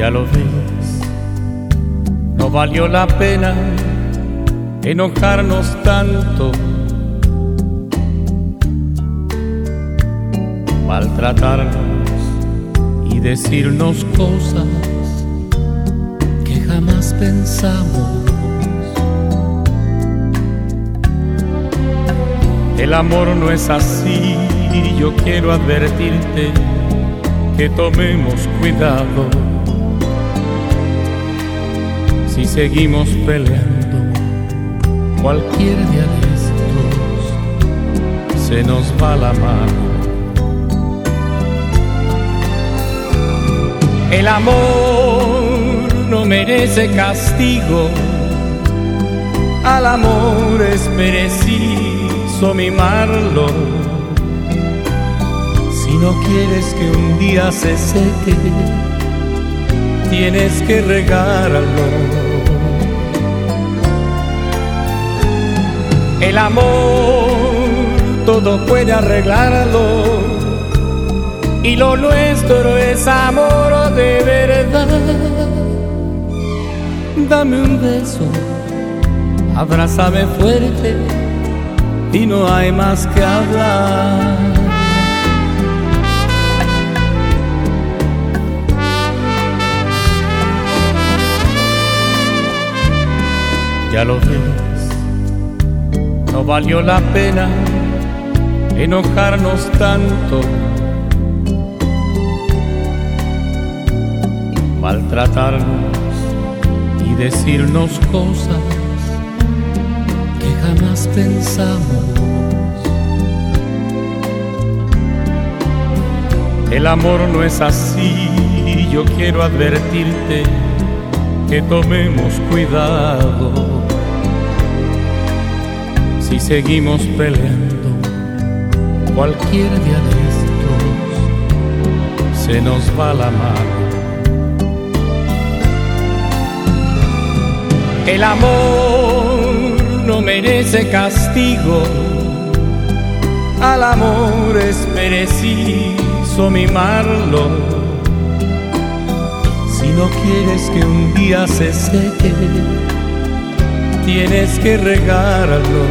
Ya lo ves, no valió la pena enojarnos tanto, maltratarnos y decirnos cosas que jamás pensamos. El amor no es así, yo quiero advertirte que tomemos cuidado. Si seguimos peleando, cualquier día de estos se nos va la mano. El amor no merece castigo, al amor es preciso mimarlo. Si no quieres que un día se seque, tienes que regarlo. El amor todo puede arreglarlo, y lo nuestro es amor de verdad. Dame un beso, abrázame fuerte y no hay más que hablar. Ya lo ves, no valió la pena enojarnos tanto, maltratarnos y decirnos cosas que jamás pensamos. El amor no es así, yo quiero advertirte que tomemos cuidado. Si seguimos peleando, cualquier día de estos se nos va la mano. El amor no merece castigo, al amor es preciso mimarlo. Si no quieres que un día se seque, tienes que regarlo.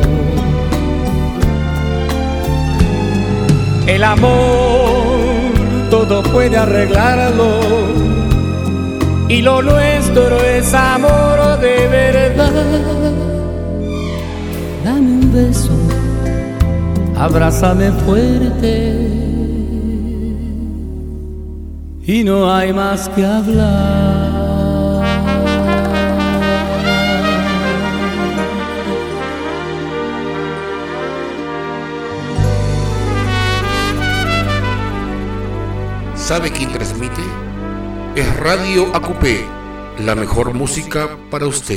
El amor todo puede arreglarlo, y lo nuestro es amor de verdad. Dame un beso, abrázame fuerte y no hay más que hablar. ¿Sabe quién transmite? Es Radio ACUPE, la mejor música para usted.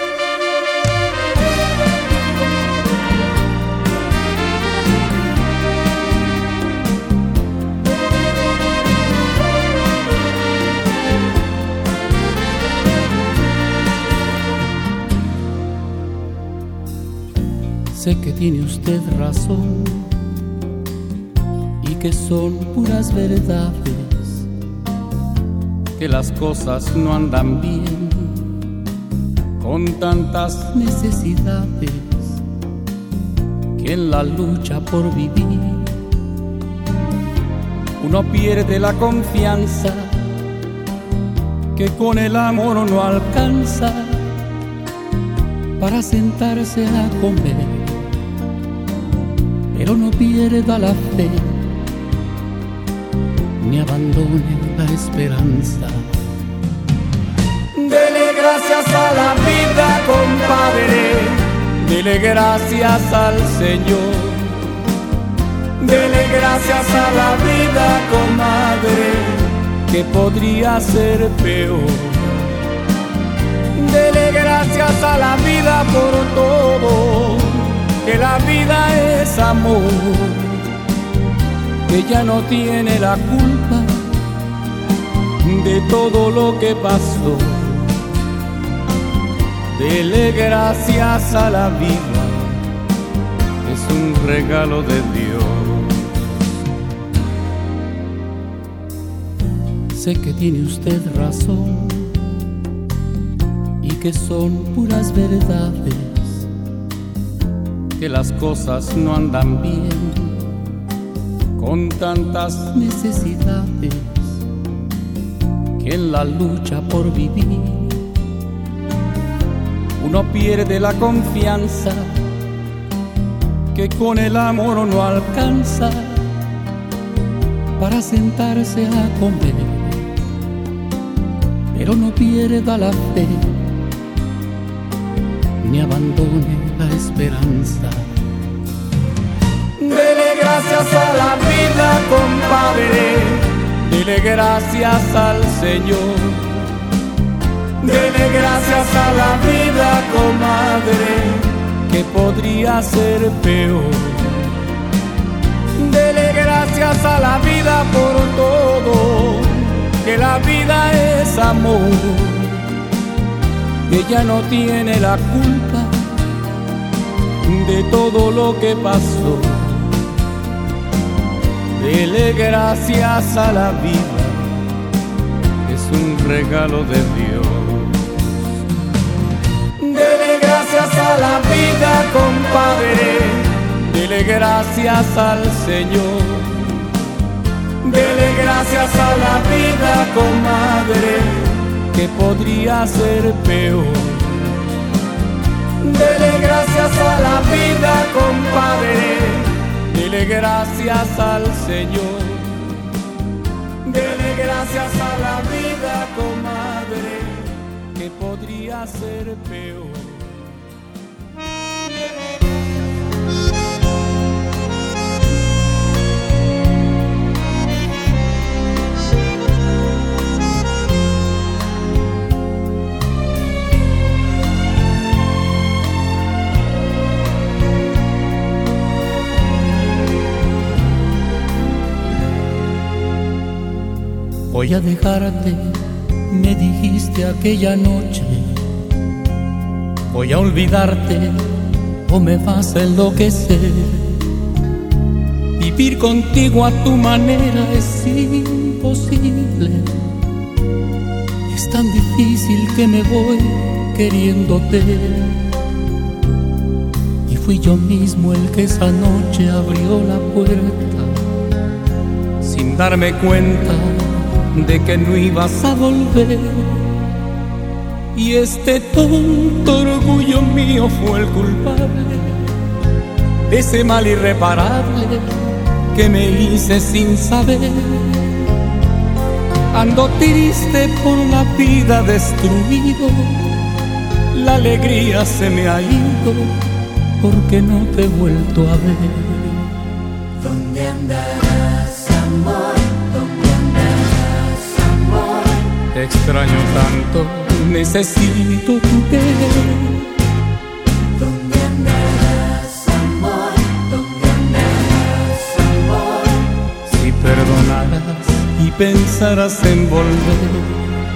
Sé que tiene usted razón y que son puras verdades, que las cosas no andan bien con tantas necesidades, que en la lucha por vivir uno pierde la confianza, que con el amor no alcanza para sentarse a comer. Pero no pierda la fe, ni abandone la esperanza. Dele gracias a la vida, compadre, dele gracias al Señor. Dele gracias a la vida, comadre, que podría ser peor. Dele gracias a la vida por todo, que la vida es amor, que ya no tiene la culpa de todo lo que pasó. Dele gracias a la vida, es un regalo de Dios. Sé que tiene usted razón y que son puras verdades, que las cosas no andan bien con tantas necesidades, que en la lucha por vivir uno pierde la confianza, que con el amor no alcanza para sentarse a comer, pero no pierda la fe ni abandone la esperanza. Dele gracias a la vida, compadre, dele gracias al Señor. Dele gracias a la vida, comadre, que podría ser peor. Dele gracias a la vida por todo, que la vida es amor. Ella no tiene la culpa de todo lo que pasó. Dele gracias a la vida, es un regalo de Dios. Dele gracias a la vida, compadre, dele gracias al Señor. Dele gracias a la vida, comadre, que podría ser peor. Dele gracias a la vida, compadre, dele gracias al Señor. Dele gracias a la vida, comadre, que podría ser peor. Voy a dejarte, me dijiste aquella noche. Voy a olvidarte o me vas a enloquecer. Vivir contigo a tu manera es imposible. Es tan difícil que me voy queriéndote. Y fui yo mismo el que esa noche abrió la puerta sin darme cuenta de que no ibas a volver. Y este tonto orgullo mío fue el culpable de ese mal irreparable que me hice sin saber. Ando triste por la vida destruido, la alegría se me ha ido porque no te he vuelto a ver. ¿Dónde andarás, amor? Te extraño tanto, necesito tu querer. ¿Dónde andarás, amor? ¿Dónde andarás, amor? Si perdonaras y pensaras en volver.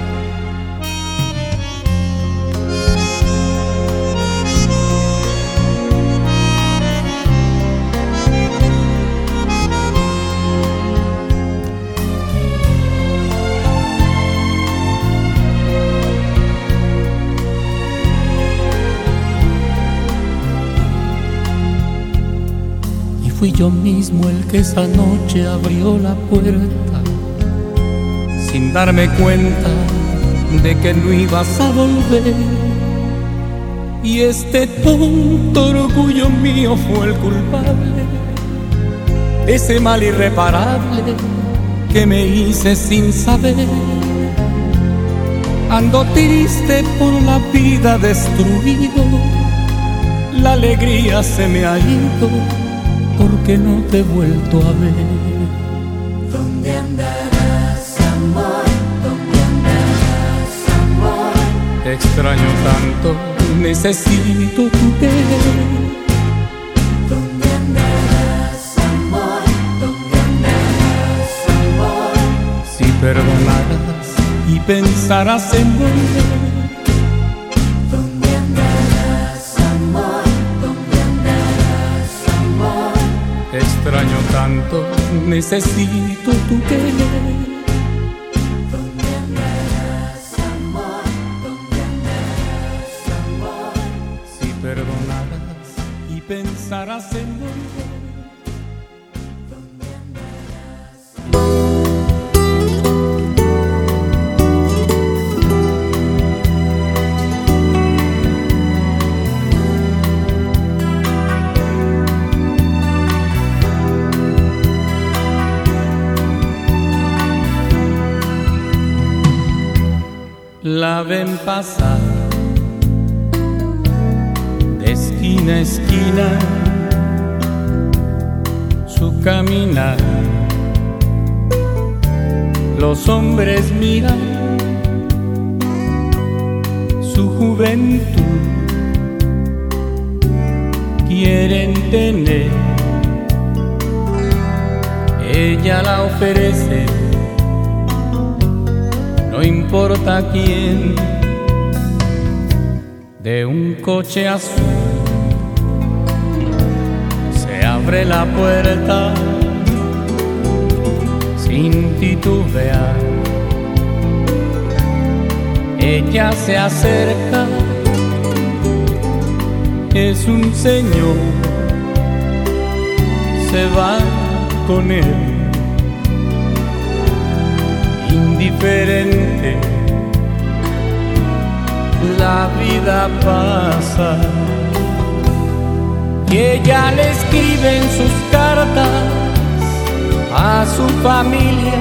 Fui yo mismo el que esa noche abrió la puerta sin darme cuenta de que no ibas a volver. Y este tonto orgullo mío fue el culpable de ese mal irreparable que me hice sin saber. Ando triste por la vida destruido, la alegría se me ha ido porque no te he vuelto a ver. ¿Dónde andarás, amor? ¿Dónde andarás, amor? Te extraño tanto, necesito tu querer. ¿Dónde andarás, amor? ¿Dónde andarás, amor? Si perdonaras y pensaras en volver. Te extraño tanto, necesito tu querer. pensarás en volver. La ven pasar de esquina a esquina, su caminar. Los hombres miran su juventud, quieren tener, ella la ofrece. No importa quién, de un coche azul se abre la puerta sin titubear. Ella se acerca, es un señor, se va con él. Indiferente, la vida pasa y ella le escribe en sus cartas a su familia,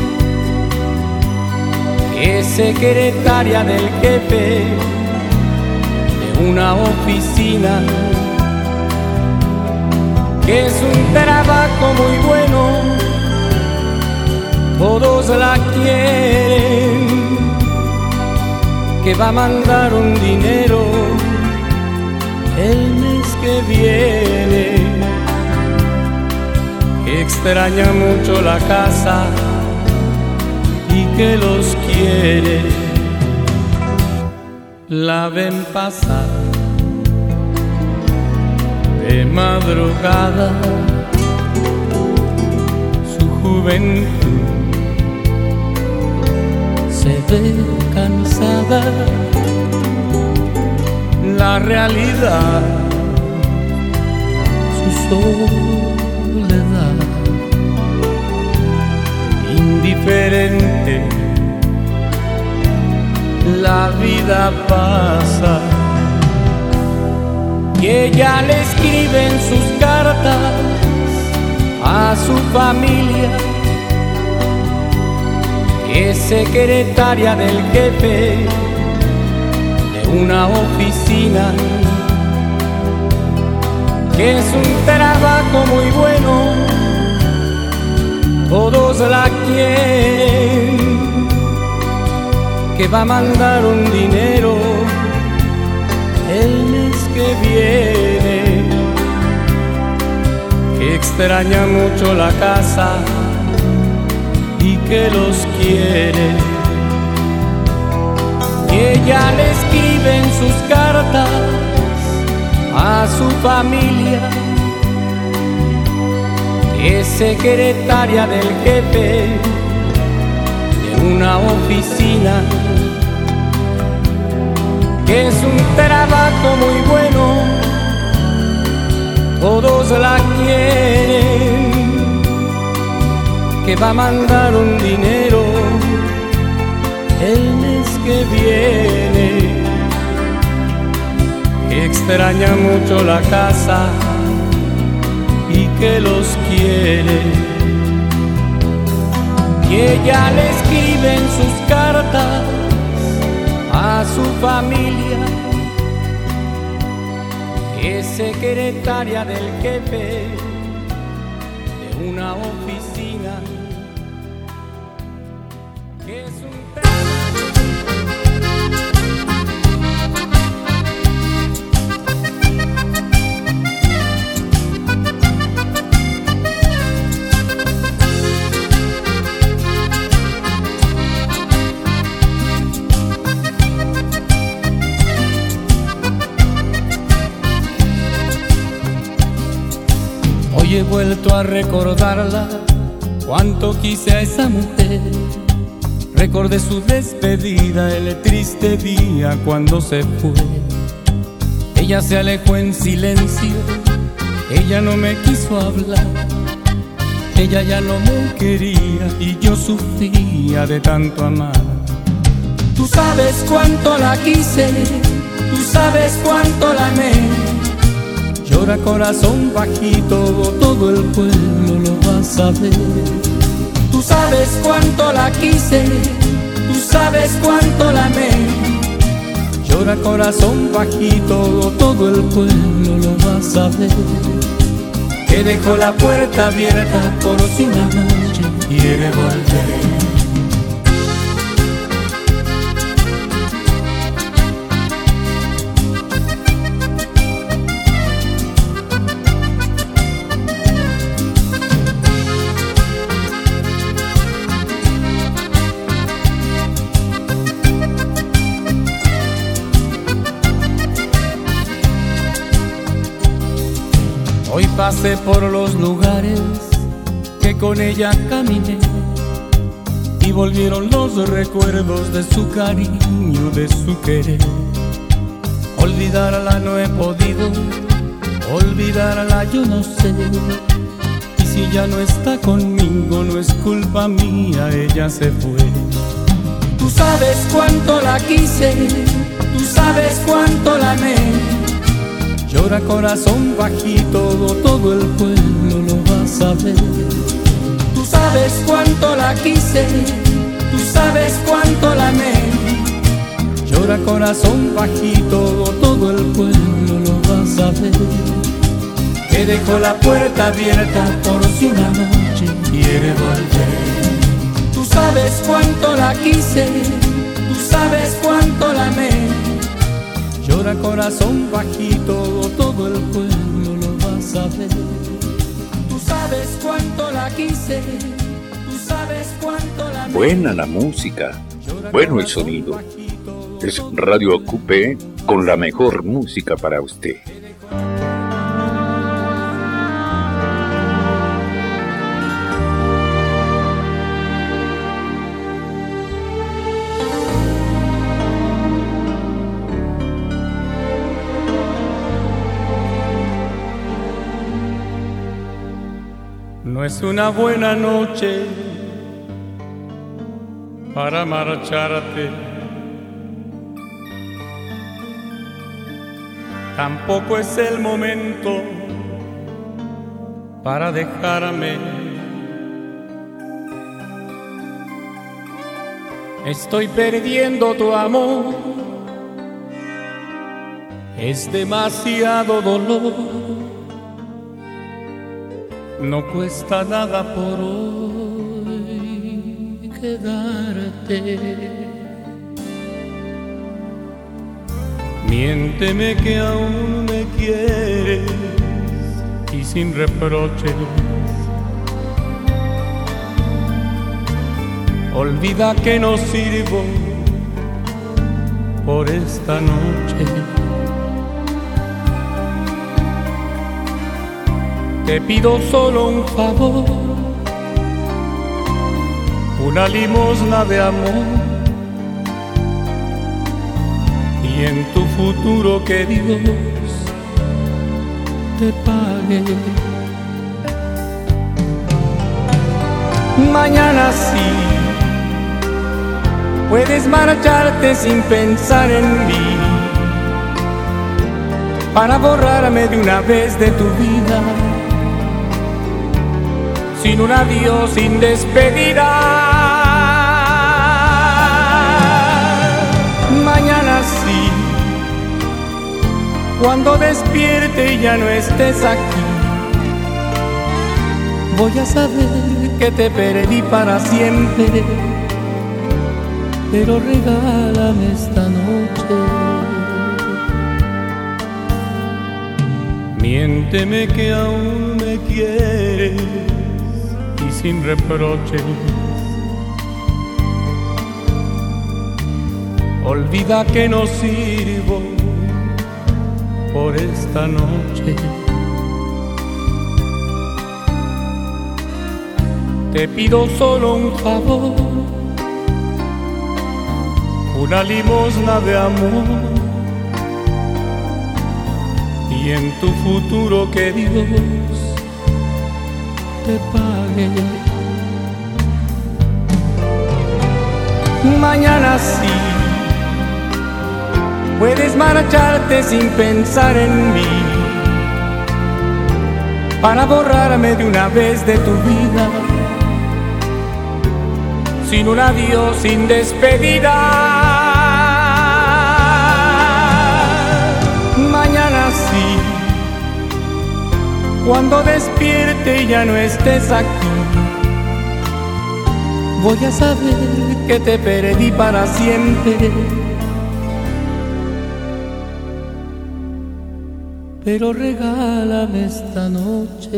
que es secretaria del jefe de una oficina, que es un trabajo muy bueno, todos la quieren, que va a mandar un dinero el mes que viene, que extraña mucho la casa y que los quiere. La ven pasar de madrugada, su juventud se ve cansada, la realidad, su soledad. Indiferente, la vida pasa y ella le escribe en sus cartas a su familia, que es secretaria del jefe de una oficina, que es un trabajo muy bueno, todos la quieren, que va a mandar un dinero el mes que viene, que extraña mucho la casa y que los quiere. Y ella le escribe en sus cartas a su familia, que es secretaria del jefe de una oficina, que es un trabajo muy bueno, todos la quieren, que va a mandar un dinero el mes que viene, que extraña mucho la casa y que los quiere. Y ella le escribe en sus cartas a su familia, que es secretaria del jefe de una oficina, que es un Hoy he vuelto a recordarla, cuánto quise a esa mujer. Recordé su despedida, el triste día cuando se fue. Ella se alejó en silencio, Ella no me quiso hablar, ella ya no me quería y yo sufría de tanto amar. Tú sabes cuánto la quise, tú sabes cuánto la amé. Llora corazón bajito, todo el pueblo lo va a saber. Tú sabes cuánto la quise, tú sabes cuánto la amé. Llora corazón bajito, todo el pueblo lo va a saber. Que dejó la puerta abierta por si una noche quiere volver. Hoy pasé por los lugares que con ella caminé y volvieron los recuerdos de su cariño, de su querer. Olvidarla no he podido, olvidarla yo no sé. Y si ya no está conmigo no es culpa mía, ella se fue. Tú sabes cuánto la quise, tú sabes cuánto la amé. Llora corazón bajito, todo el pueblo lo va a saber. Tú sabes cuánto la quise, tú sabes cuánto la amé. Llora corazón bajito, todo el pueblo lo va a saber. Que dejó la puerta abierta por si una noche quiere volver. Tú sabes cuánto la quise, tú sabes cuánto la amé. Llora corazón bajito, todo el pueblo lo va a saber. Tú sabes cuánto la quise, tú sabes cuánto la amé. Buena la música, bueno el sonido. Es Radio Acupé con la mejor música para usted. No es una buena noche para marcharte, tampoco es el momento para dejarme. Estoy perdiendo tu amor, es demasiado dolor. No cuesta nada por hoy quedarte. Miénteme que aún me quieres y sin reproches. Olvida que no sirvo por esta noche. Te pido solo un favor, una limosna de amor, y en tu futuro que Dios te pague. Mañana sí puedes marcharte sin pensar en mí, para borrarme de una vez de tu vida, sin un adiós, sin despedida. Mañana sí, cuando despierte y ya no estés aquí, voy a saber que te perdí para siempre, pero regálame esta noche. Miénteme que aún me quieres y sin reproches. Olvida que no sirvo por esta noche. Te pido solo un favor, una limosna de amor, y y en tu futuro que Dios te pague. Mañana sí puedes marcharte sin pensar en mí, para borrarme de una vez de tu vida, sin un adiós, sin despedida. Mañana sí, cuando despierte y ya no estés aquí, voy a saber que te perdí para siempre. Pero regálame esta noche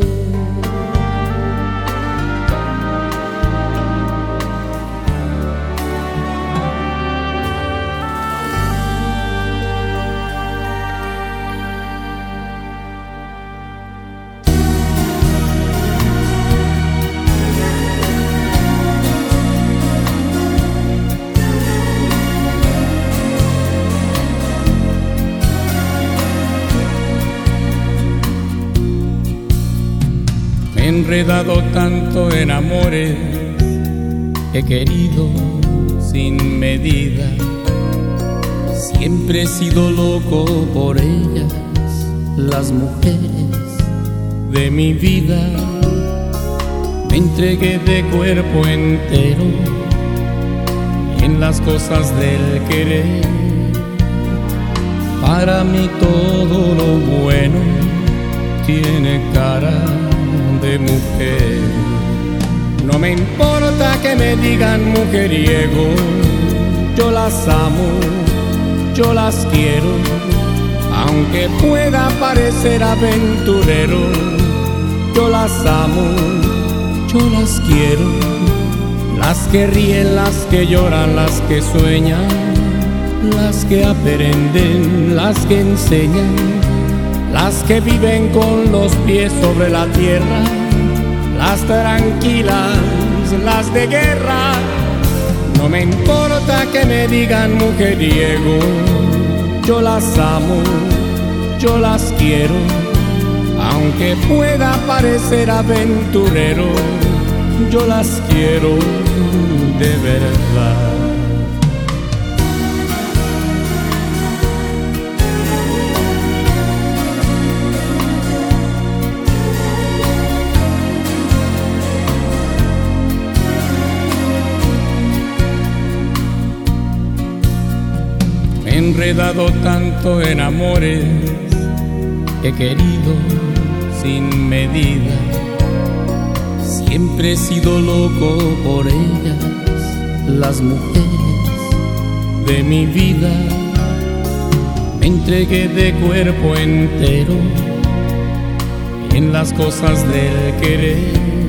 he enredado tanto en amores, he querido sin medida, siempre he sido loco por ellas, las mujeres de mi vida. Me entregué de cuerpo entero en las cosas del querer. Para mí todo lo bueno tiene cara de mujer. No me importa que me digan mujeriego, yo las amo, yo las quiero, aunque pueda parecer aventurero. Yo las amo, yo las quiero, las que ríen, las que lloran, las que sueñan, las que aprenden, las que enseñan, las que viven con los pies sobre la tierra, las tranquilas, las de guerra. No me importa que me digan mujeriego, yo las amo, yo las quiero, aunque pueda parecer aventurero, yo las quiero de verdad. He enredado tanto en amores, he querido sin medida, siempre he sido loco por ellas, las mujeres de mi vida. Me entregué de cuerpo entero en las cosas del querer.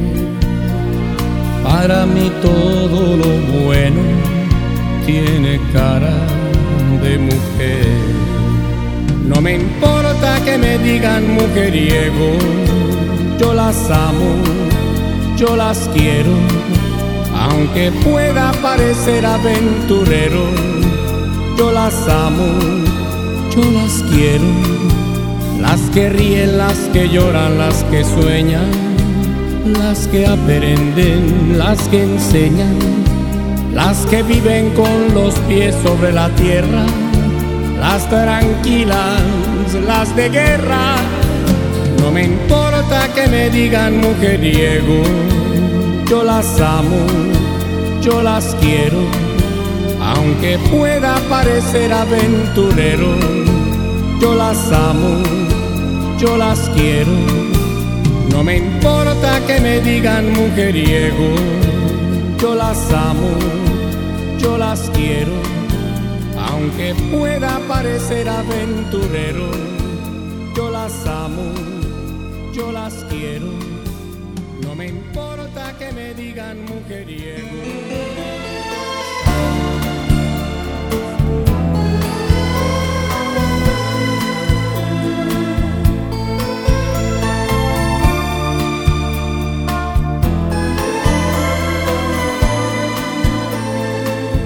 Para mí todo lo bueno tiene cara de mujer. No me importa que me digan mujeriego, yo las amo, yo las quiero, aunque pueda parecer aventurero. Yo las amo, yo las quiero, las que ríen, las que lloran, las que sueñan, las que aprenden, las que enseñan, las que viven con los pies sobre la tierra, las tranquilas, las de guerra. No me importa que me digan mujeriego, yo las amo, yo las quiero, aunque pueda parecer aventurero. Yo las amo, yo las quiero. No me importa que me digan mujeriego, yo las amo, yo las quiero, aunque pueda parecer aventurero. Yo las amo, yo las quiero. No me importa que me digan mujeriego.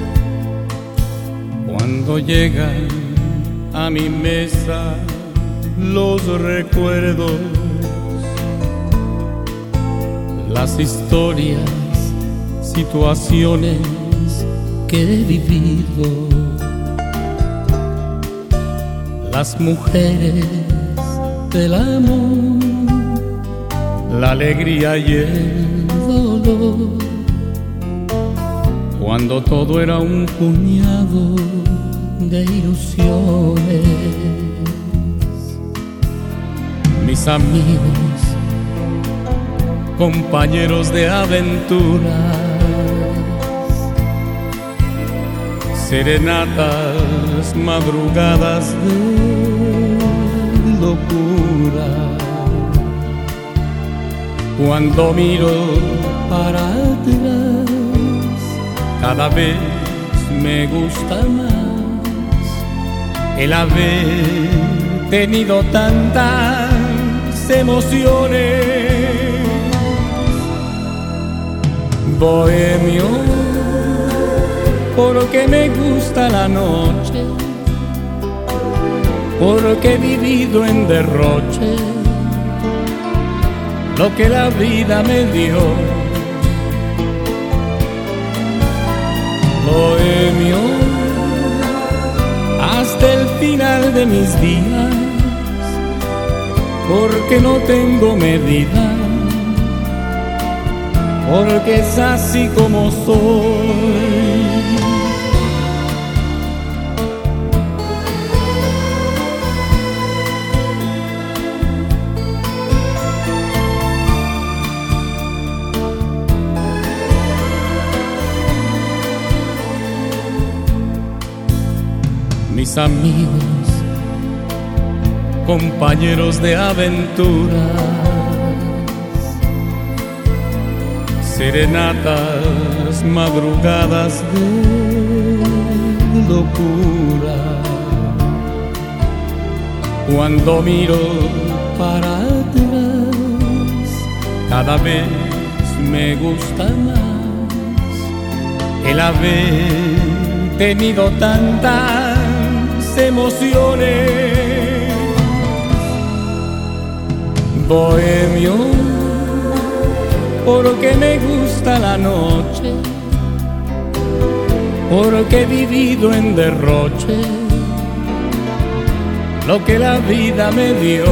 Cuando llegan a mi mesa los recuerdos, las historias, situaciones que he vivido, las mujeres del amor, la alegría y el dolor, cuando todo era un puñado de ilusiones. Mis amigos, compañeros de aventuras, serenatas, madrugadas de locura. Cuando miro para atrás, cada vez me gusta más el haber tenido tantas emociones. Bohemio, porque me gusta la noche, porque he vivido en derroche lo que la vida me dio. Bohemio, hasta el final de mis días, porque no tengo medida, porque es así como soy. Mis amigos, compañeros de aventuras, serenatas, madrugadas de locura. Cuando miro para atrás, cada vez me gusta más el haber tenido tantas emociones. Bohemio, porque me gusta la noche, porque he vivido en derroche lo que la vida me dio.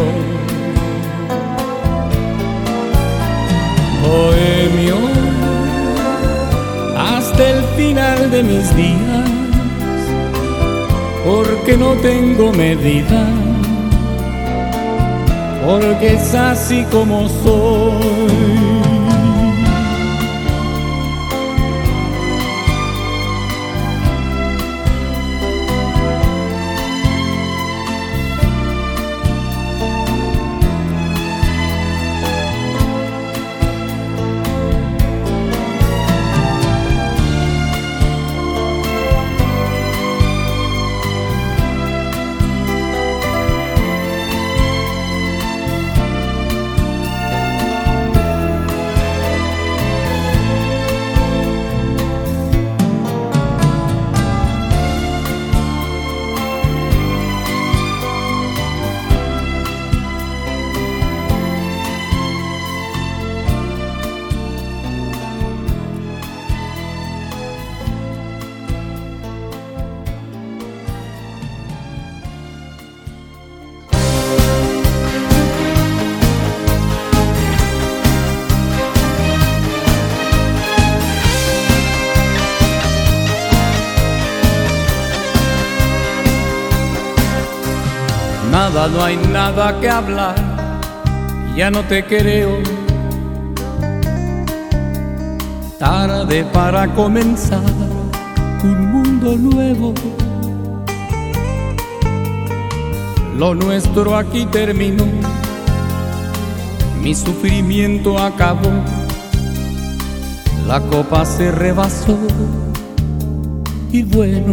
Bohemio, hasta el final de mis días, porque no tengo medida, porque es así como soy. Nada, no hay nada que hablar, ya no te creo. Tarde para comenzar un mundo nuevo. Lo nuestro aquí terminó, mi sufrimiento acabó, la copa se rebasó y bueno,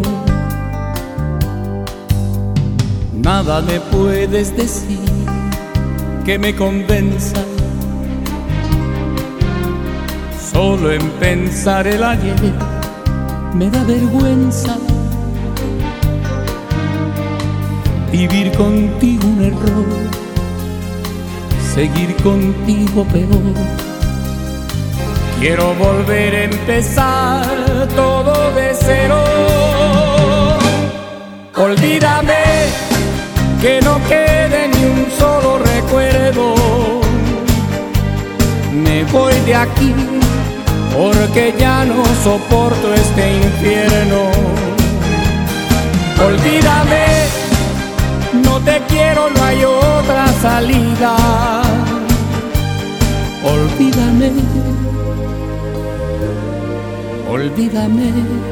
nada me puedes decir que me convenza. Solo en pensar el ayer me da vergüenza. Vivir contigo un error, seguir contigo peor. Quiero volver a empezar todo de cero. Olvídame, que no quede ni un solo recuerdo. Me voy de aquí porque ya no soporto este infierno. Olvídame, no te quiero, no hay otra salida. Olvídame, olvídame,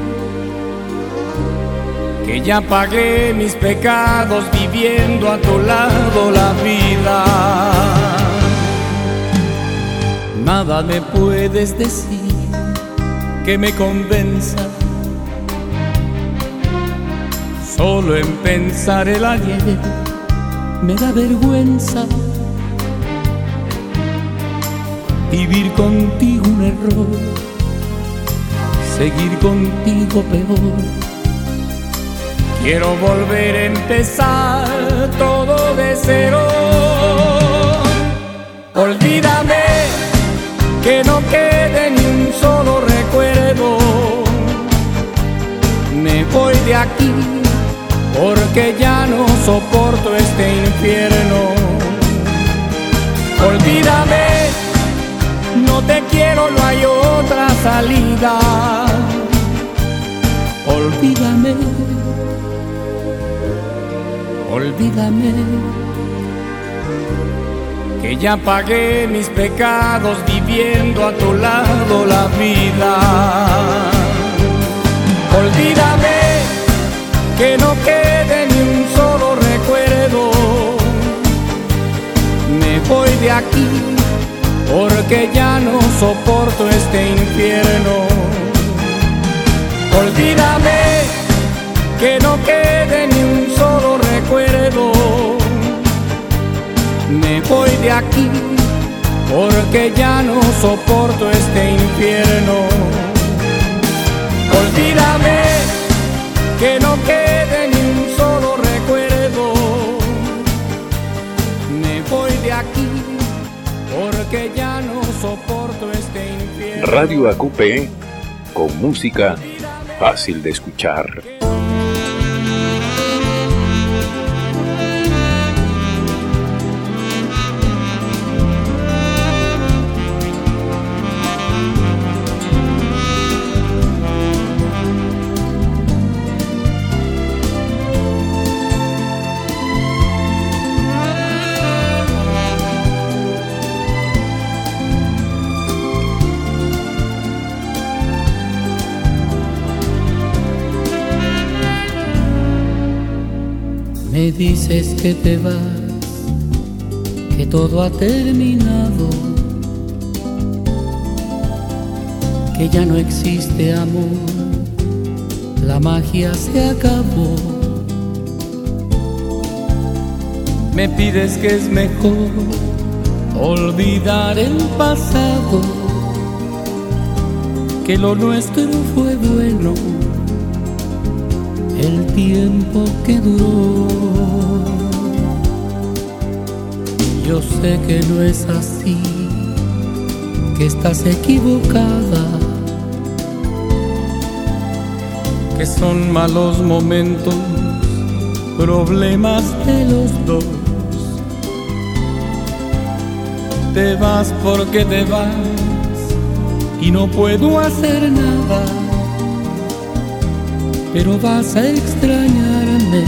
que ya pagué mis pecados viviendo a tu lado la vida. Nada me puedes decir que me convenza. Solo en pensar el ayer me da vergüenza. Vivir contigo un error, seguir contigo peor. Quiero volver a empezar todo de cero. Olvídame, que no quede ni un solo recuerdo. Me voy de aquí porque ya no soporto este infierno. Olvídame, no te quiero, no hay otra salida. Olvídame, olvídame, que ya pagué mis pecados viviendo a tu lado la vida. Olvídame, que no quede ni un solo recuerdo. Me voy de aquí porque ya no soporto este infierno. Olvídame, que no quede ni un solo recuerdo. Me voy de aquí porque ya no soporto este infierno. Olvídame, que no quede ni un solo recuerdo. Me voy de aquí porque ya no soporto este infierno. Radio AQP, con música fácil de escuchar. Me dices que te vas, que todo ha terminado, que ya no existe amor, la magia se acabó. Me pides que es mejor olvidar el pasado, que lo nuestro fue bueno el tiempo que duró. Yo sé que no es así, que estás equivocada, que son malos momentos, problemas de los dos. Te vas porque te vas y no puedo hacer nada, pero vas a extrañarme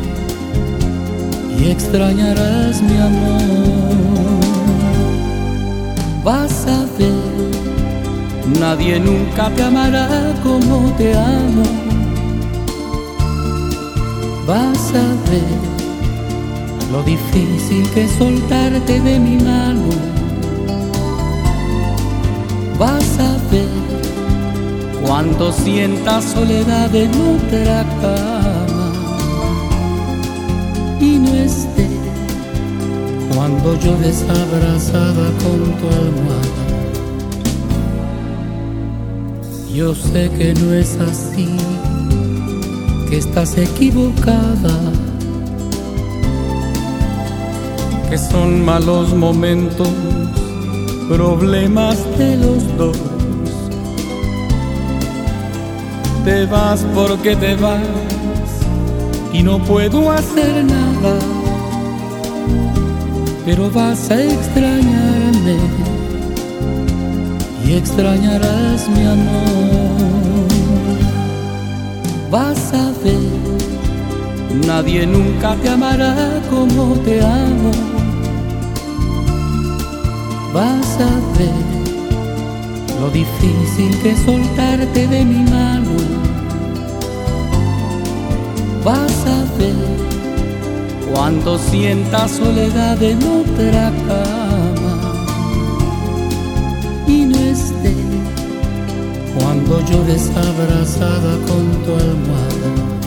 y extrañarás mi amor. Vas a ver, nadie nunca te amará como te amo. Vas a ver lo difícil que es soltarte de mi mano. Vas a ver cuando sientas soledad en otra cama y no esté, cuando llores abrazada con tu almohada. Yo sé que no es así, que estás equivocada, que son malos momentos, problemas de los dos. Te vas porque te vas y no puedo hacer nada, pero vas a extrañarme y extrañarás mi amor. Vas a ver, nadie nunca te amará como te amo. Vas a ver lo difícil que es soltarte de mi mano. Vas a ver cuando sientas soledad en otra cama y no esté, cuando llores abrazada con tu almohada.